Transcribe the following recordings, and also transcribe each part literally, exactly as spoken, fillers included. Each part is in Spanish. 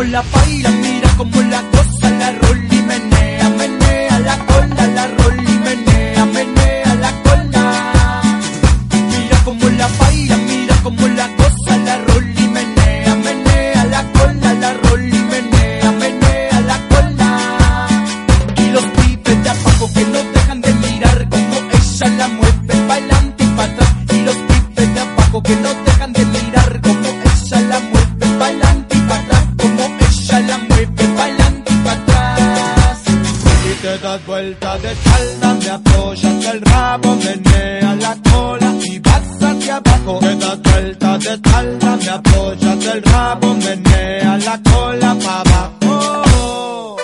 la baila, mira como la goza, la rola y menea, menea la cola, la rola y menea, menea la cola. Mira como la baila, mira como la goza, la rola y menea, menea la cola, la rola y menea, menea la cola. Y los pibes de abajo que no dejan de mirar como ella la mueve pa'lante y pa' atrás. Y los pibes de abajo que no dejan de mirar como ella la mueve pa'lante y pa' atrás, como ella la mueve pa'lante y pa' atrás. Y te das vuelta de espalda, me apoyas el rabo, menea la cola y vas hacia abajo. Te das vuelta de espalda, me apoyas el rabo, menea la cola pa' abajo.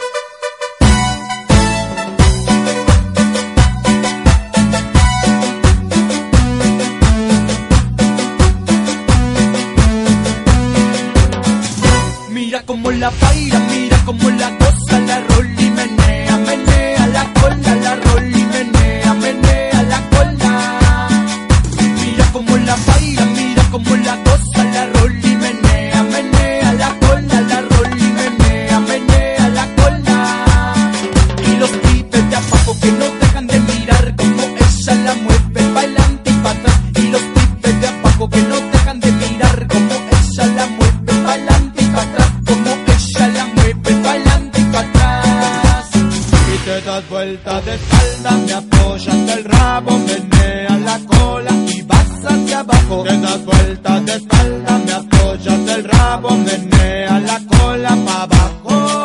Mira como la baila, mira como la goza, la rola y menea, menea la cola, la rola y menea, menea la cola. Mira como la baila, mira como la goza, la rola y menea, menea la cola, la rola y menea, menea la cola. Y los pibes de abajo que no dejan de mirar como ella la mueve pa'lante y pa' atrás. Y los pibes de abajo que no dejan de mirar como ella la mueve pa'lante y pa' atrás, como ella la mueve pa'lante y pa' atrás. Y te das vuelta de espalda, me apoyas el rabo, menea la cola y vas hacia abajo. Te das vuelta de espalda, me apoyas el rabo, menea la cola pa' abajo.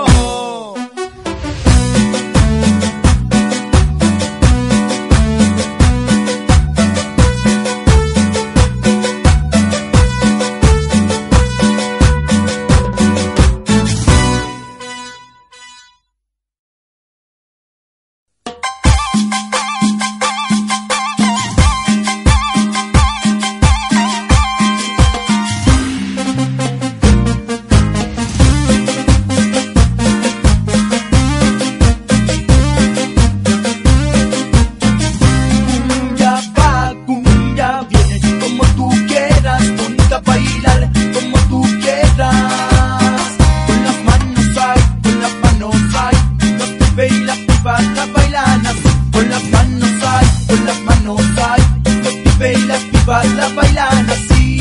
La bailan así.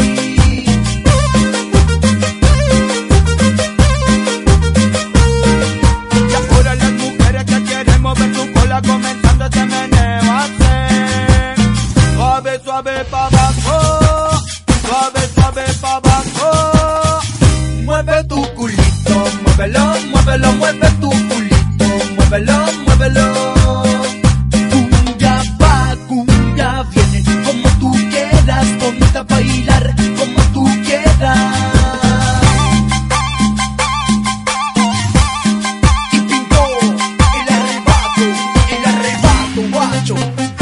Y ahora las mujeres que quieren mover su cola comenzando este meneo hacen suave, suave pa' abajo, suave, suave pa' abajo. Mueve tu culito, muévelo, muévelo, mueve tu culito, muévelo, muévelo. Cumbia va, cumbia viene, como tú quieras, ponte a bailar como tú quieras. Y pintó el arrebato, el arrebato, guacho.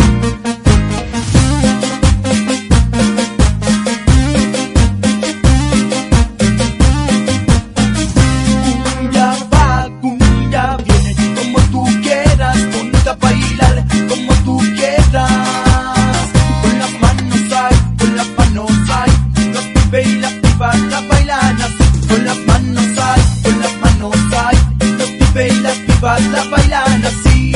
Cumbia va, cumbia viene, como tú quieras, ponte a bailar como tú quieras. Con las manos ahí, con las manos ahí, los pibes y las pibas la bailan así. Con las manos ahí, con las manos ahí, los pibes y las pibas la bailan así.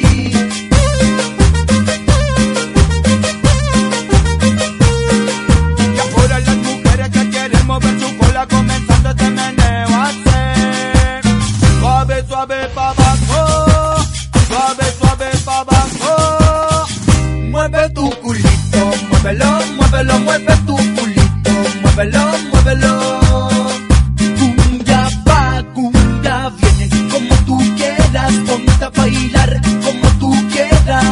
Y ahora las mujeres que quieren mover su cola comenzando este meneo hacen suave, suave pa' abajo, suave, suave pa' abajo. Mueve tu culito, muévelo, muévelo, mueve tu culito, muévelo, muévelo. Cumbia va, cumbia viene, como tú quieras, ponte a bailar como tú quieras.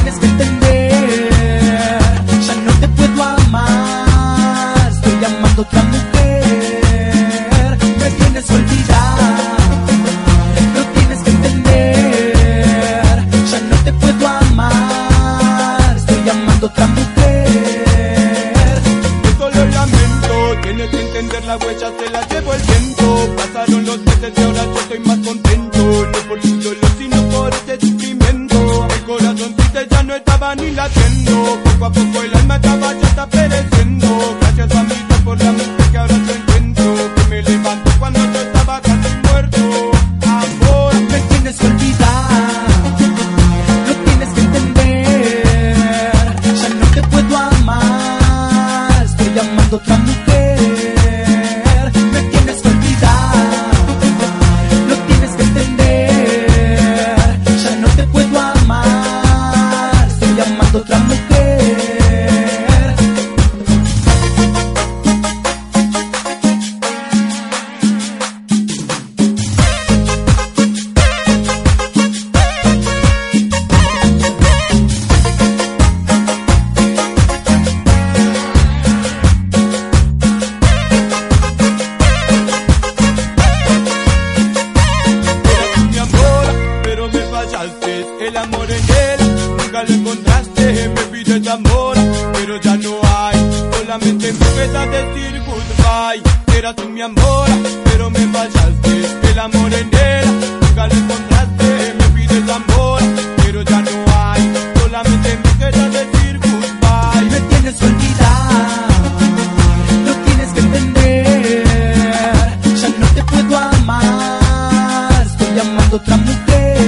tienes que entender, ya no te puedo amar, estoy llamando a otra mujer, me tienes que olvidar, lo tienes que entender, ya no te puedo amar, estoy llamando a otra mujer. Esto lo lamento, tienes que entender, la huella se la llevo el viento, pasaron los meses y ahora yo estoy más contento, no por tu dolor sino por este sufrimiento, el corazón triste ya no estaba ni latiendo, poco a poco el alma estaba ya está pereciendo, gracias a mi Dios por la mujer que ahora yo encuentro, que me levanto cuando yo estaba casi muerto. Amor, me tienes que olvidar, lo tienes que entender, ya no te puedo amar, estoy llamando a otra mujer, me tienes que olvidar, lo tienes que entender, ya no te puedo amar, estoy llamando a otra mujer. El amor en él, nunca lo encontraste, me pides amor, pero ya no hay, solamente me queda decir goodbye. Era tú mi amor, pero me fallaste, el amor en él, nunca lo encontraste, me pides amor, pero ya no hay, solamente me queda decir goodbye. Me tienes que olvidar, lo tienes que entender, ya no te puedo amar, estoy llamando a otra mujer.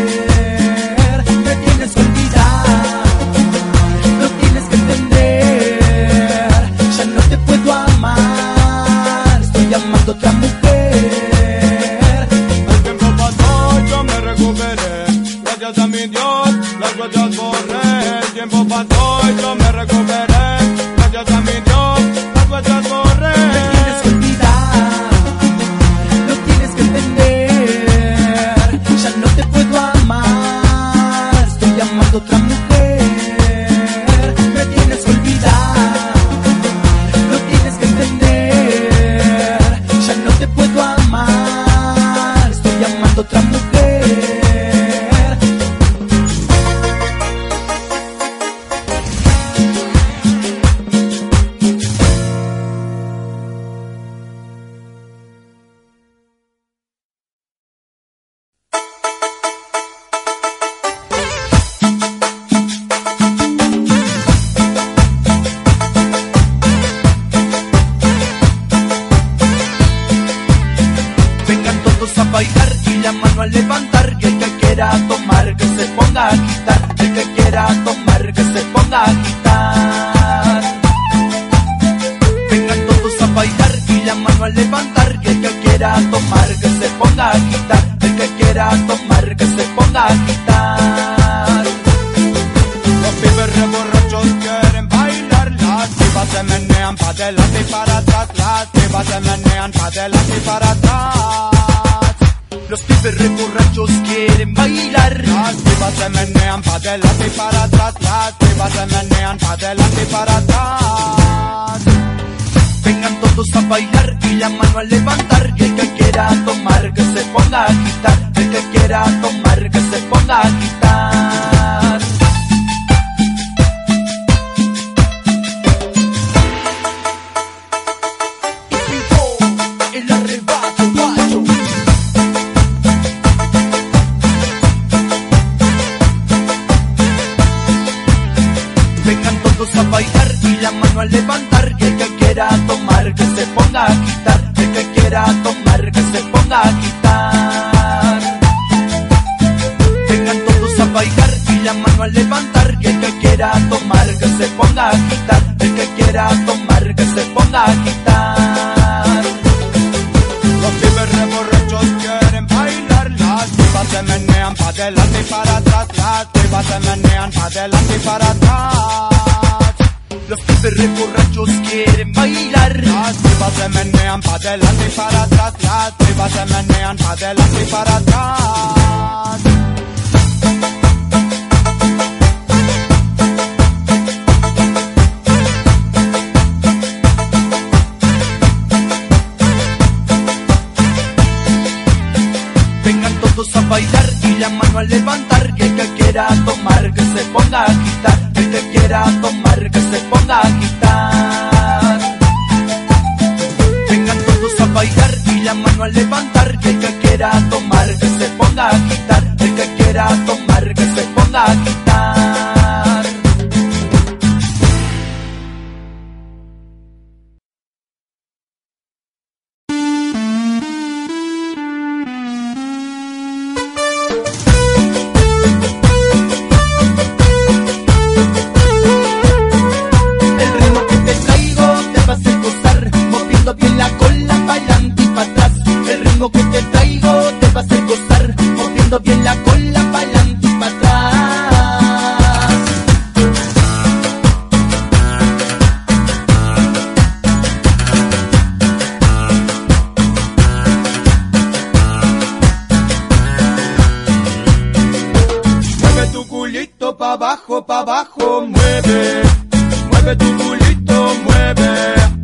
Otra mujer. El tiempo pasó, yo me recuperé, gracias a mi Dios, las huellas borré. El tiempo pasó y yo me recuperé, gracias a mi Dios, las huellas borré. Me tienes que olvidar, lo tienes que entender, ya no te puedo amar, estoy llamando a otra mujer. Me tienes que olvidar, lo tienes que entender, ya no te puedo amar, estoy llamando a otra mujer. A bailar y la mano a levantar, y el que quiera tomar que se ponga a quitar, el que quiera tomar que se ponga a quitar. Vengan todos a bailar y la mano a levantar, y el que quiera tomar que se ponga a quitar, el que quiera tomar que se ponga a quitar. Los pibes re borrachos quieren bailar, las pibas se menean pa' delante y para atrás, las pibas se menean pa' delante y para atrás. Los pibes re borrachos quieren bailar, las pibas se menean pa' delante y para atrás, las pibas se menean pa' delante y para atrás. Vengan todos a bailar y la mano a levantar, y el que quiera tomar que se ponga a quitar, el que quiera tomar que se ponga a quitar. Y picó el arrebato guacho. Vengan todos a bailar y la mano a levantar, y el que quiera tomar que se ponga a quitar, el que quiera tomar que se ponga a quitar. Vengan todos a bailar y la mano a levantar, y el que quiera tomar que se ponga a quitar, el que quiera tomar que se ponga a quitar. Los pibes re borrachos quieren bailar, las pibas se menean pa' delante y para atrás, las pibas se menean pa' delante y para atrás. Los pibes re borrachos quieren bailar, las pibas se menean pa' delante y para atrás, las pibas se menean pa' delante y para atrás. quiera tomar, que se ponga a agitar. El que quiera tomar, que se ponga a agitar. Vengan todos a bailar y la mano a levantar. Que el que quiera tomar, que se ponga a agitar. El que quiera tomar, que se ponga a agitar. Bien la cola pa'lante y pa' atrás. El ritmo que te traigo te va a hacer gozar, moviendo bien la cola pa'lante y pa' atrás. Mueve tu culito pa' abajo, pa' abajo, mueve. Mueve tu culito, mueve.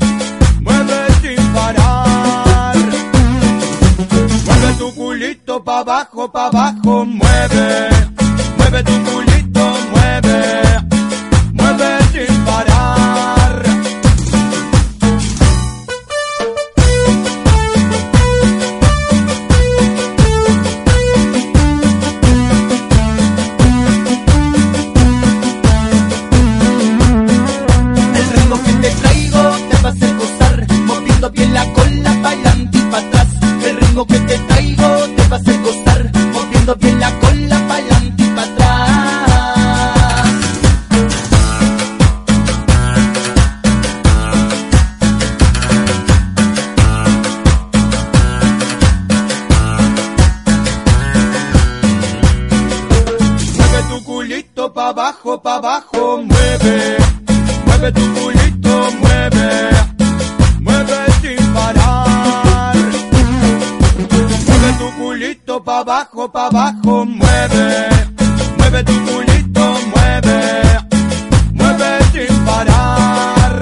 Tu culito pa' abajo, pa' abajo, mueve. Mueve tu culito, mueve. Mueve sin parar. El ritmo que te traigo te va a hacer gozar, moviendo bien la cola pa'lante y pa' atrás. El ritmo que te traigo te va a hacer gozar, moviendo bien la cola pa'lante y pa' atrás. Mueve tu culito pa' abajo, pa' abajo, mueve. Mueve tu culito, mueve. Mueve sin parar. Mueve tu culito pa' abajo, pa' abajo, mueve. Mueve tu culito, mueve. Mueve sin parar.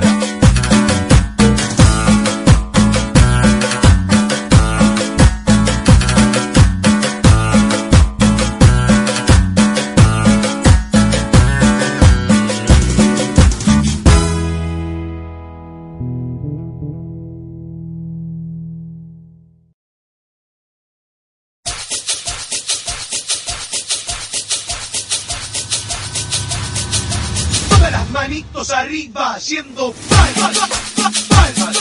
Las manitos arriba haciendo palmas, palmas.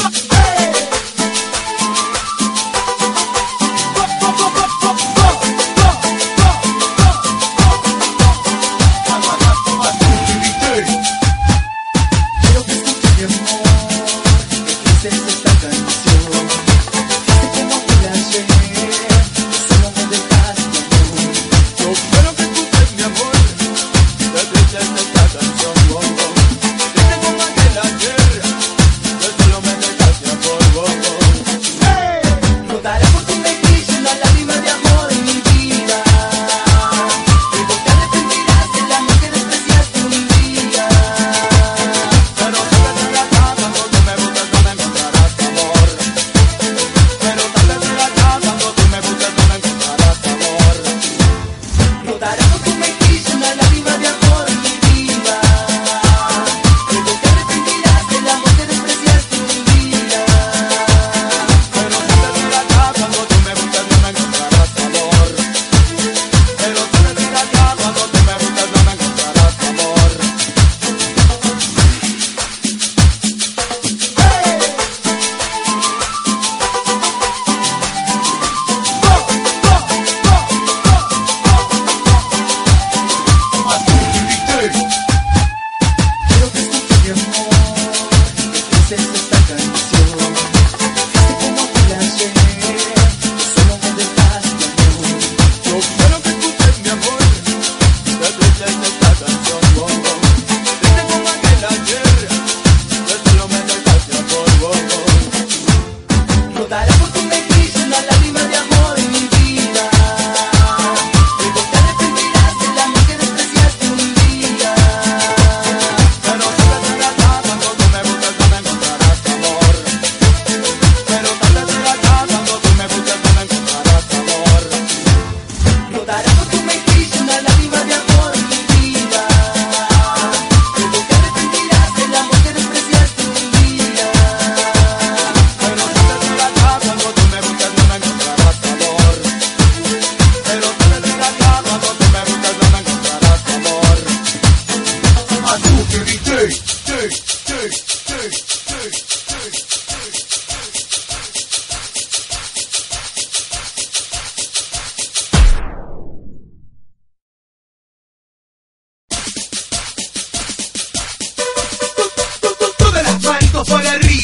Quiero que escuches mi amor, que dices esta canción. Sé que no fue ayer, solo me dejaste amor. Yo quiero que escuches mi amor, que dices esta canción. Dice como aquel ayer.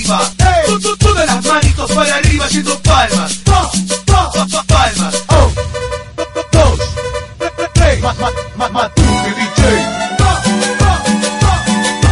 arriba. Hey. Todas las manitos para arriba haciendo palmas. Pa, pa, pa, pa, palmas. Oh, dos, tres. Ma, ma, ma, Matute D J. Pa, pa, pa,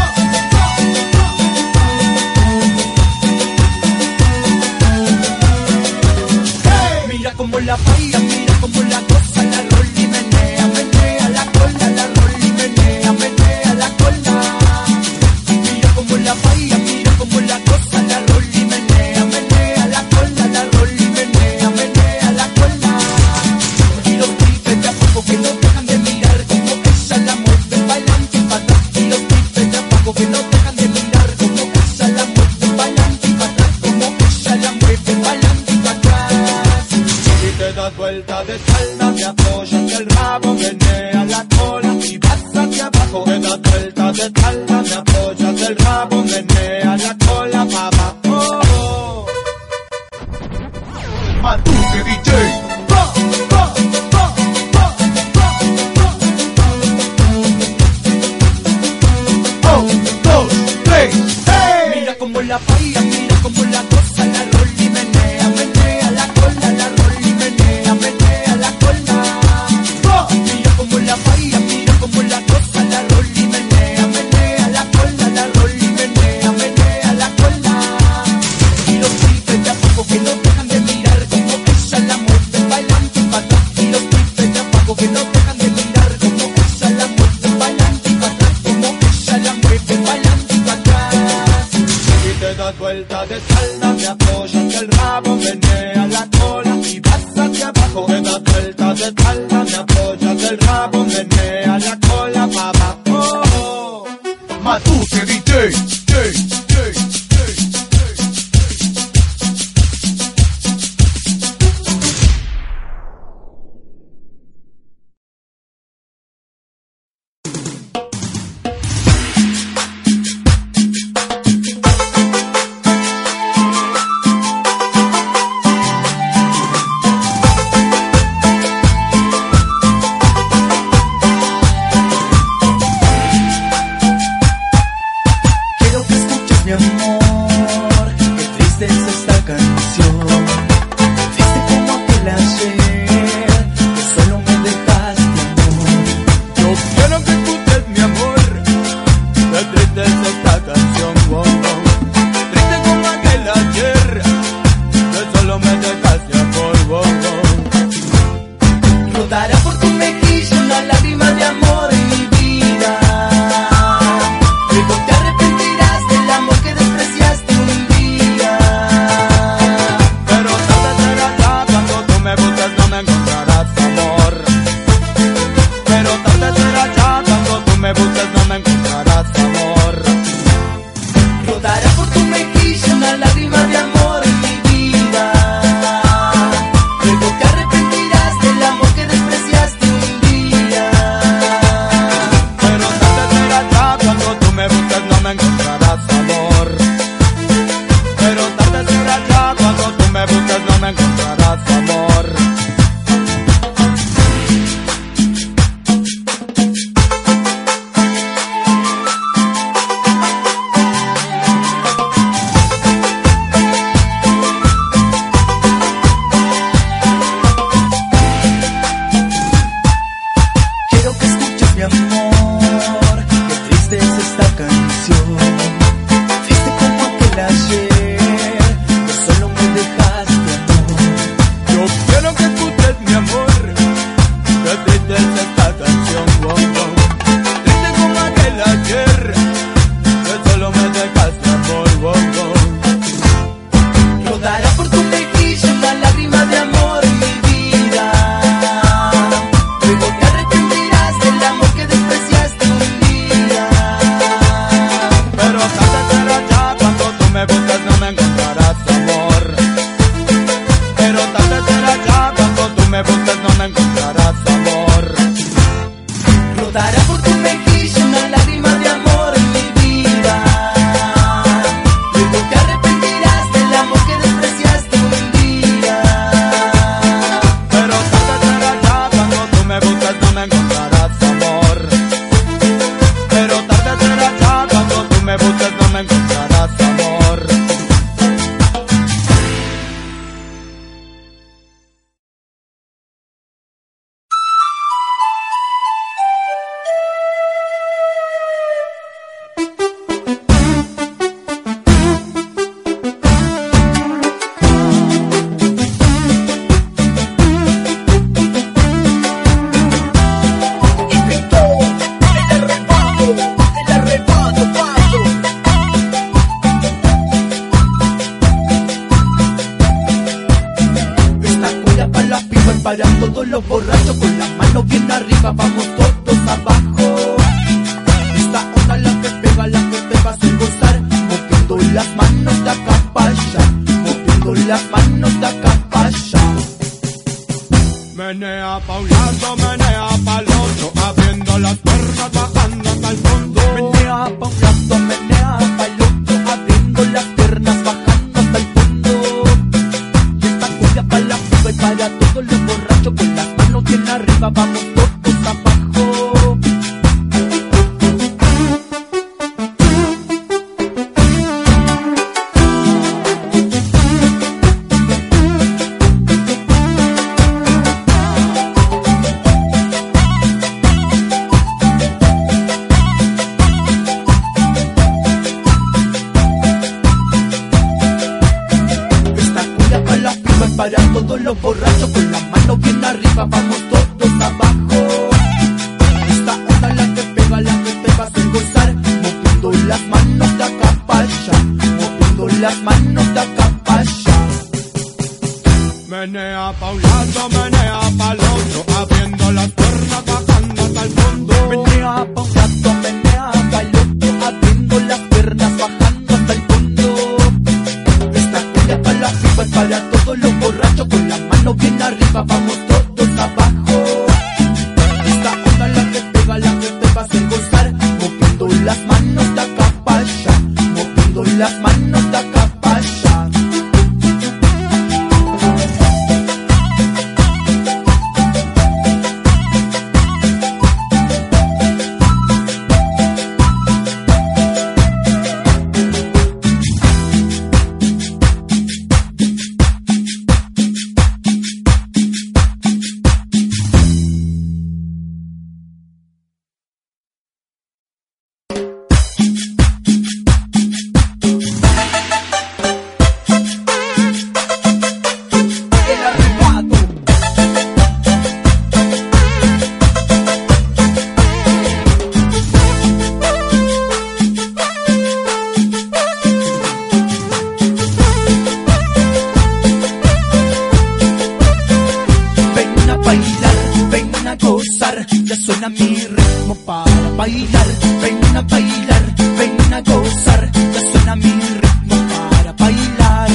pa. Hey. Mira como la baila, mira como la goza, la rolli menea, menea la cola, la rolli menea, menea la cola. Mira como la baila, mira como la goza, la rolli menea, menea la cola, la rolli menea, menea la cola. Y los pibes de abajo que no dejan de mirar como ella la mueve pa'lante y pa' atrás. Y los pibes de abajo que no dejan de mirar como ella la mueve pa'lante y pa' atrás, como ella la mueve pa'lante y pa' atrás. Si te das vuelta de espalda, te apoyas el rabo, menea la cola y vas hacia abajo. Te das vuelta de espalda, te apoyas el rabo, menea la cola pa' abajo. Matute D J. Pa, pa, pa, pa, pa, pa. Oh, dos, tres. Hey. Mira como la baila, mira como la goza, la rolli menea, menea la cola, la rolli menea, menea la cola. Pa. Mira como la baila, mira como la goza, la rolli menea, menea la cola, la rolli menea, menea la cola. Y los pibes de abajo que no dejan de mirar como ella la mueve pa'lante y pa' atrás. Y los pibes de abajo que no dejan de mirar como ella la mueve pa'lante y pa' atrás, como ella la mueve pa'lante y pa' atrás. Si te das vuelta de espalda, te apoyas el rabo, menea la cola y vas hacia abajo. Te das vuelta de espalda, te apoyas el rabo, menea la cola pa' abajo. Matute D J. J, J, J, Quiero que escuches mi amor, qué triste es esta canción. Triste como aquel ayer, que solo me dejaste amor. Yo quiero que escuches mi amor, qué triste es esta canción, wow, wow. Triste como aquel ayer, que solo me dejaste amor, wow, wow. Rodará por tu mejilla una lágrima de amor en mi vida. Luego te arrepentirás del amor que despreciaste un día. Pero tarde será ya, cuando tú me busques no me encontrarás amor. Pero tarde será ya, cuando tú me busques no me encontrarás amor. Rodará por tu mejilla una lágrima de amor en mi vida. Luego te arrepentirás del amor que despreciaste un día. Pero tarde será ya, cuando tú me busques no me encontrarás amor. Pero tarde será ya, cuando tú me busques no me encontrarás amor. Quiero que escuches mi amor, qué triste es esta canción. Triste como aquel ayer, que solo me dejaste amor. Yo quiero que escuches mi amor, qué triste es esta canción, wow, wow. Triste como aquel ayer, que solo me dejaste amor, wow, wow. Rodará por tu mejilla una lágrima de amor en mi vida. Luego te arrepentirás del amor que despreciaste un día. Pero tarde será ya, cuando tú me busques no me encontrarás amor. Pero tarde será ya, cuando tú me busques no me encontrarás amor. Rodará por tu mejilla una lágrima de amor en mi vida. Luego te arrepentirás del amor que despreciaste un día. Pero tarde será ya, cuando tú me busques no me encontrarás amor. Pero tarde será ya, cuando tú me busques no me encontrarás amor. pa' un lado, menea pa'l otro, abriendo las piernas, bajando hasta el fondo. Menea pa' un lado, menea pa'l otro, abriendo las piernas, bajando hasta el fondo. Y esta cumbia pa' la fuga y para todos los borrachos, con las manos bien arriba, vamos todos abajo. Para todos los borrachos, con las manos bien arriba, vamos todos abajo. Esta onda la que pega, la que te va a hacer gozar, moviendo las manos de acá para allá, moviendo las manos de acá para allá. Menea pa' un lado, menea pa'l otro, abriendo las piernas, bajando hasta el fondo. Menea pa' un lado, menea pa'l otro, abriendo las piernas, bajando hasta el fondo. Esta cumbia pa' la pipa es para todos los borrachos, con las manos bien arriba, vamos todos abajo. Esta onda la que pega, la que te va a hacer gozar, moviendo las manos de acá para allá, moviendo las manos de acá para allá. Ya suena mi ritmo para bailar, ven a bailar, ven a gozar, ya suena mi ritmo para bailar.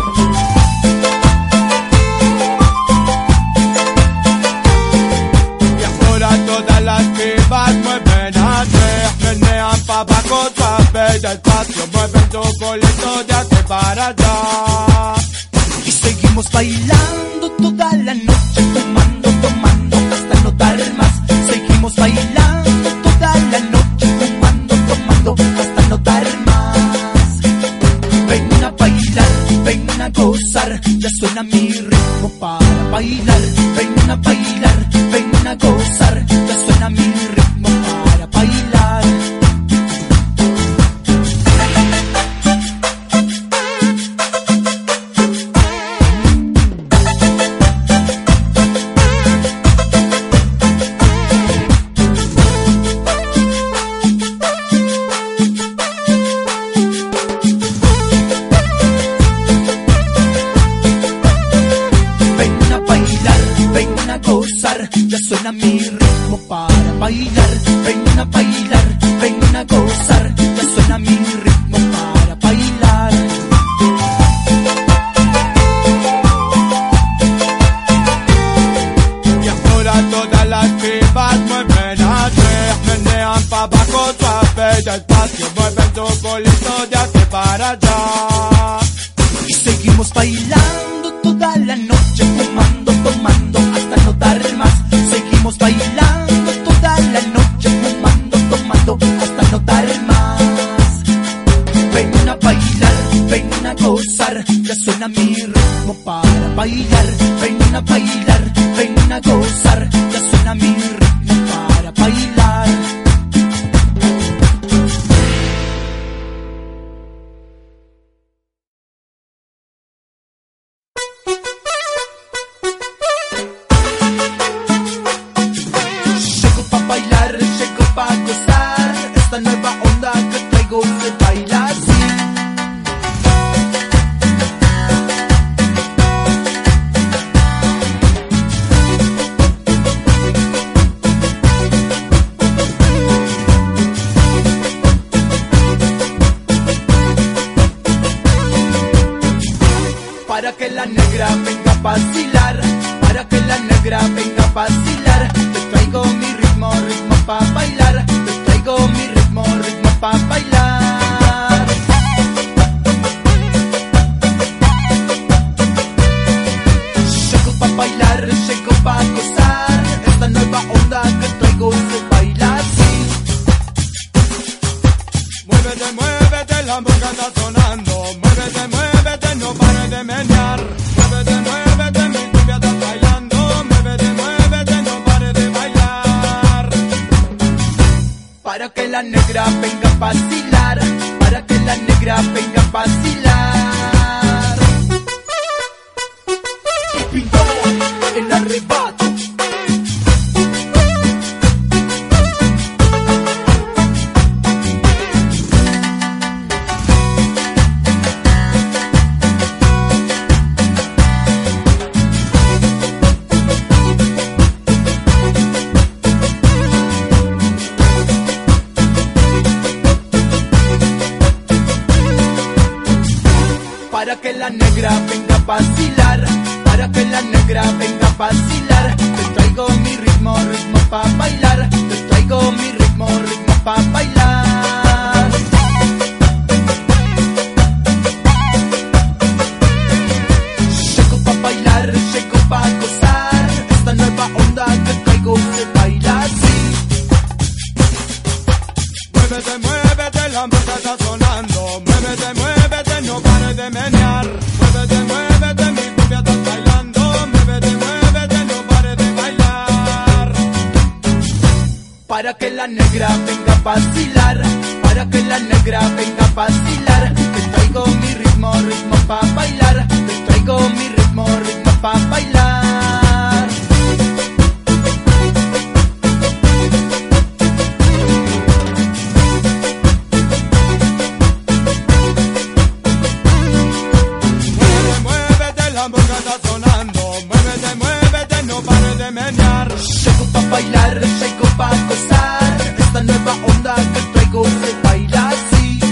Y ahora todas las pibas mueven atrás, menean pa' abajo, suave y despacio, mueven tu bolito de aquí para allá. Y seguimos bailando toda la noche, tomando, tomando hasta no dar más. Seguimos bailando toda la noche, tomando, tomando hasta no dar más. Ven a bailar, ven a gozar, ya suena mi ritmo para bailar. Ven a bailar, ven a gozar, ya suena mi ritmo para bailar. Ya suena mi ritmo para bailar, ven a bailar, ven a gozar, ya suena mi ritmo para bailar. Y ahora todas las pibas mueven atrás, menean pa' abajo, suave y despacio, mueven tu bolito de aquí para allá. Y seguimos bailando toda la noche, tomando, tomando hasta no dar más. Seguimos bailando toda la noche, fumando, tomando hasta no dar más. Ven a bailar, ven a gozar, ya suena mi ritmo para bailar. Ven a bailar, ven a gozar, ya suena mi ritmo para bailar. Para que la negra venga a vacilar, para que la negra venga a vacilar. Muévete, muévete, la música está sonando. Muévete, muévete, no pares de menear. Muévete, muévete, mi cumbia está bailando. Muévete, muévete, no pares de bailar. Para que la negra venga a vacilar, para que la negra venga a vacilar. Y pintó el arrebato. Para que la negra venga a vacilar, para que la negra venga a vacilar. Te traigo mi ritmo, ritmo pa' bailar. Te traigo mi ritmo, ritmo pa' bailar. Llego pa' bailar, llego pa' gozar. Esta nueva onda que traigo se baila así. Muévete, muévete, la música está sonando. Muévete, muévete, no pares de menear. Muévete, muévete, mi cumbia está bailando. Muévete, muévete, no pares de bailar. Para que la negra venga a vacilar, para que la negra venga a vacilar. Te traigo mi ritmo, ritmo pa' bailar. Te traigo mi ritmo, ritmo pa' bailar. La música está sonando. Muévete, muévete, no pares de menear. Llego pa' bailar, llego pa' gozar. Esta nueva onda que traigo se baila así.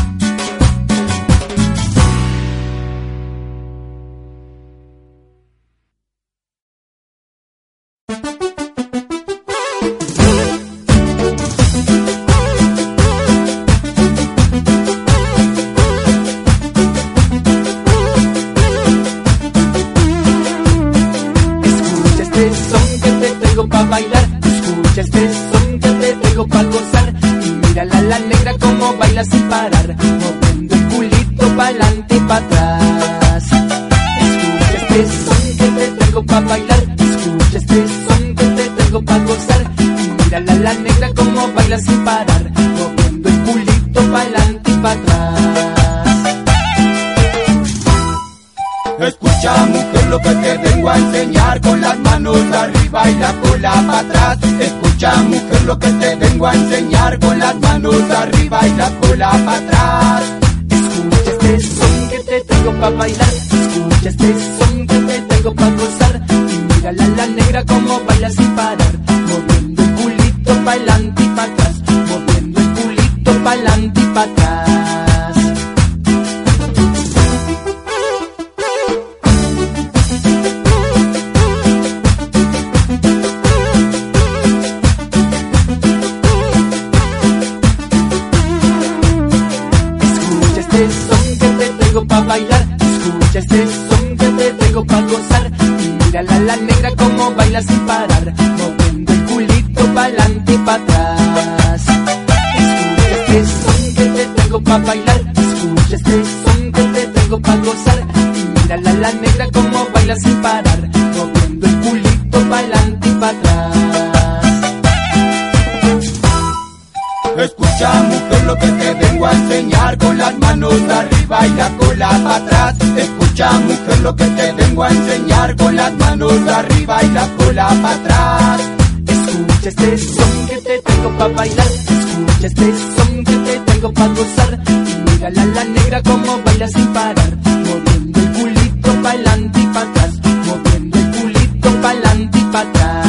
Pa' bailar, escucha este son que te traigo pa' gozar. Y mírala la negra como baila sin parar, moviendo el culito pa'lante y pa' atrás. Escucha este son que te traigo pa' bailar, escucha este son que te traigo pa' gozar. Y mírala la negra como baila sin parar, moviendo el culito pa'lante y pa' atrás. Escucha, mujer, lo que te vengo a enseñar, con las manos arriba y la cola para atrás. Escucha, mujer, lo que te vengo a enseñar, con las manos arriba y la cola para atrás. Escucha este son que te traigo pa' bailar, escucha este son que te traigo pa' gozar. Y mírala la negra como baila sin parar, moviendo el culito pa'lante y pa' atrás, moviendo el culito pa'lante y pa' atrás. Pa' bailar, escucha este son que te traigo pa' gozar. Y mírala la negra como baila sin parar, moviendo el culito pa'lante y pa' atrás. Escucha este son que te traigo pa' bailar, escucha este son que te traigo pa' gozar. Y mírala la negra como baila sin parar, moviendo el culito pa'lante y pa' atrás. Escucha, mujer, lo que te vengo a enseñar, con las manos arriba y la cola para atrás. Escucha, mujer, lo que te vengo a enseñar, con las manos arriba y la cola para atrás. Escucha este son que te traigo pa' bailar, escucha este son que te traigo pa' gozar. Y mírala la negra como baila sin parar, moviendo el culito pa'lante y pa' atrás, moviendo el culito pa'lante y pa' atrás.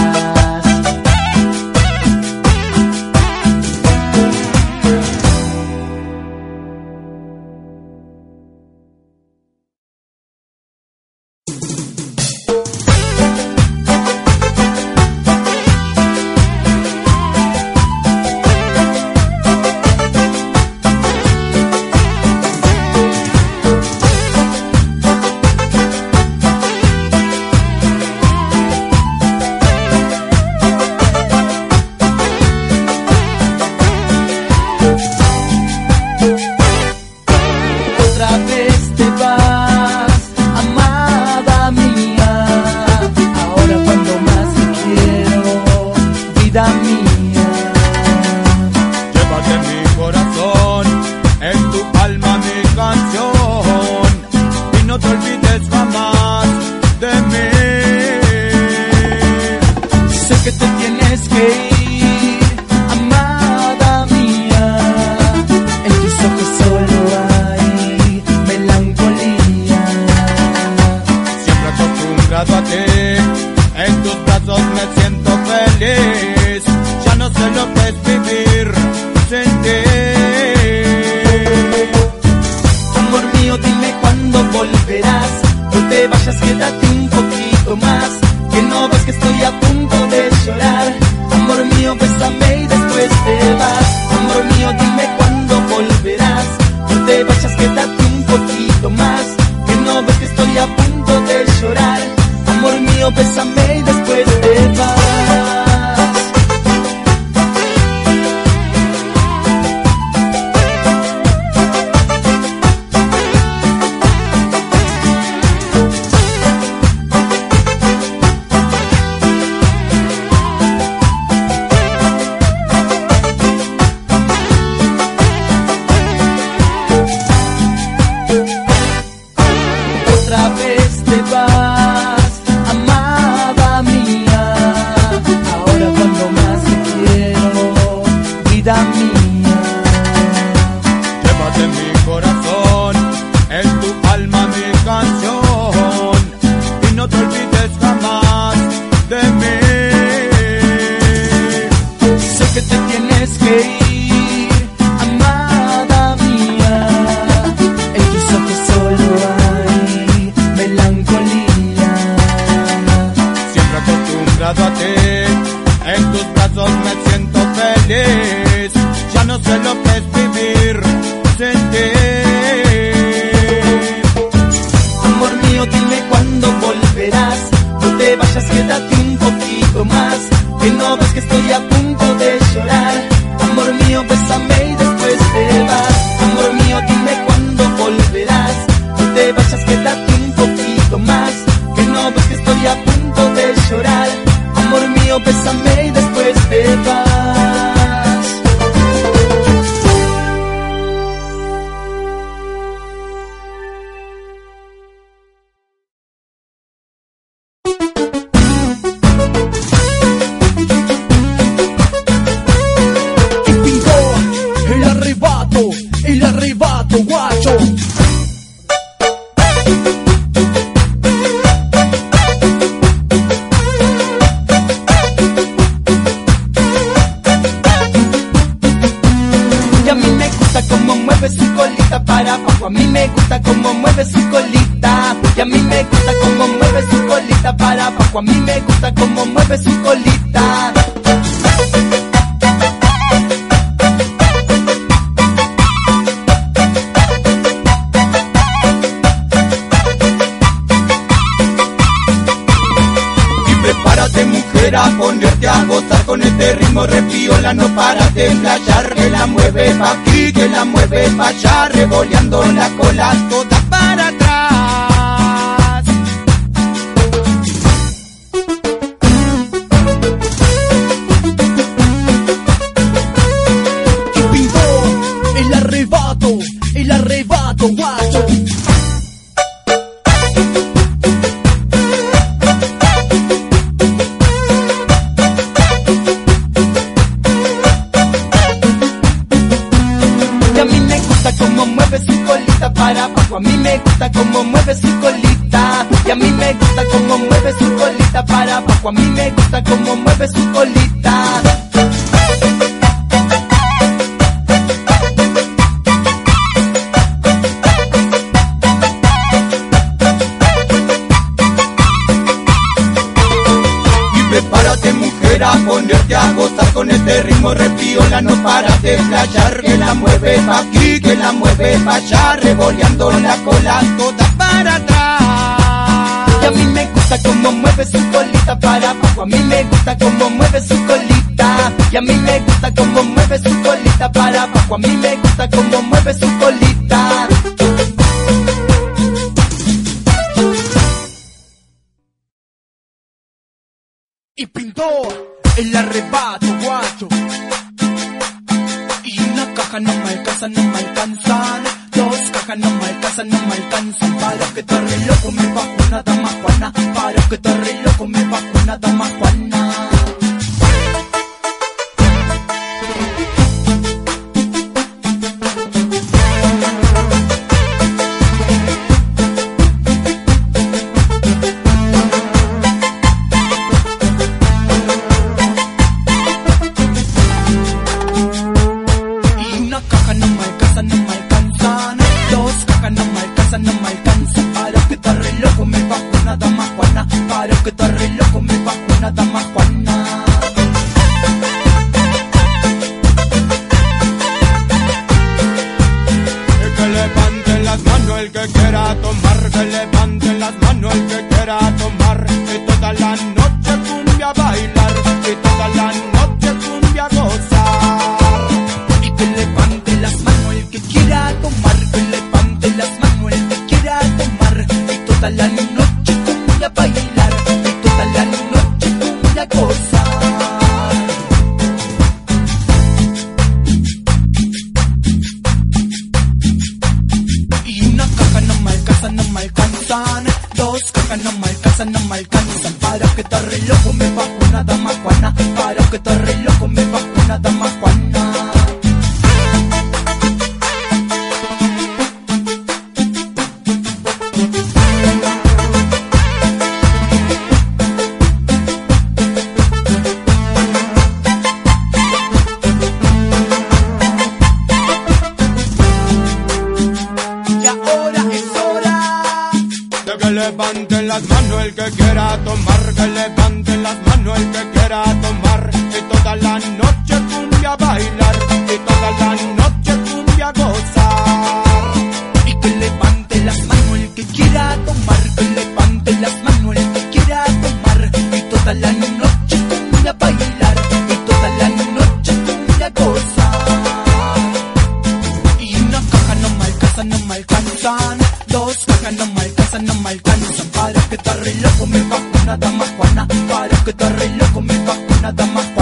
vida mía. Llévate mi corazón, en tu alma mi canción, y no te olvides jamás de mí. Sé que te tienes que ir, amada mía. En tus ojos solo hay melancolía. Siempre acostumbrado a ti, en tus brazos me siento feliz. Ya no sé lo que es vivir sin ti. Amor mío, dime cuándo volverás. No te vayas, quédate un poquito más, que no ves que estoy a punto de llorar. Amor mío, bésame y después te vas. Amor mío, dime cuándo volverás. No te vayas, quédate un poquito más, que no ves que estoy a punto de llorar. Amor mío, bésame y después te vas. El arrebato, guacho. Y a mí me gusta cómo mueve su colita para abajo. A mí me gusta cómo mueve su colita. Y a mí me gusta cómo mueve su colita para abajo. A mí me gusta cómo mueve su colita. A ponerte a gozar con este ritmo repiola, no para de flashear, que la mueve pa' aquí, que la mueve pa' allá, revoleando la cola toda para atrás. Y pintó el arrebato, el arrebato, guacho. Para abajo, a mí me gusta cómo mueve su colita. Y a mí me gusta cómo mueve su colita para abajo. A mí me gusta cómo mueve su colita. Prepárate mujer a ponerte a gozar con este ritmo repiola, no para de flashear, que la mueve pa' aquí, que la mueve pa' allá, revoleando la cola toda para atrás. Y a mí me gusta cómo mueve su colita para abajo. A mí me gusta cómo mueve su colita. Y a mí me gusta cómo mueve su colita para abajo. A mí me gusta cómo mueve su colita. Y pintó el arrebato, guacho. Y una caja no me alcanza, no me alcanzan. Dos cajas no me alcanzan, no me alcanzan. Para que te re loco me bajo una dama Juana. Para que te re loco me bajo una dama Juana. Para que te re loco me bajo una dama las manos el que quiera tomar, que levante las manos el que quiera tomar. Y toda la noche cumbia bailar, y toda la noche cumbia gozar. Y que levante las manos el que quiera tomar, que levante las manos el que quiera tomar. Y toda la noche cumbia bailar, y toda la noche cumbia gozar. Y una caja no me alcanza, no me alcanzan. Dos cajas no me alcanzan, no me alcanzan. Para que te re loco me bajo una dama juana. Para que te re loco me bajo una dama juana.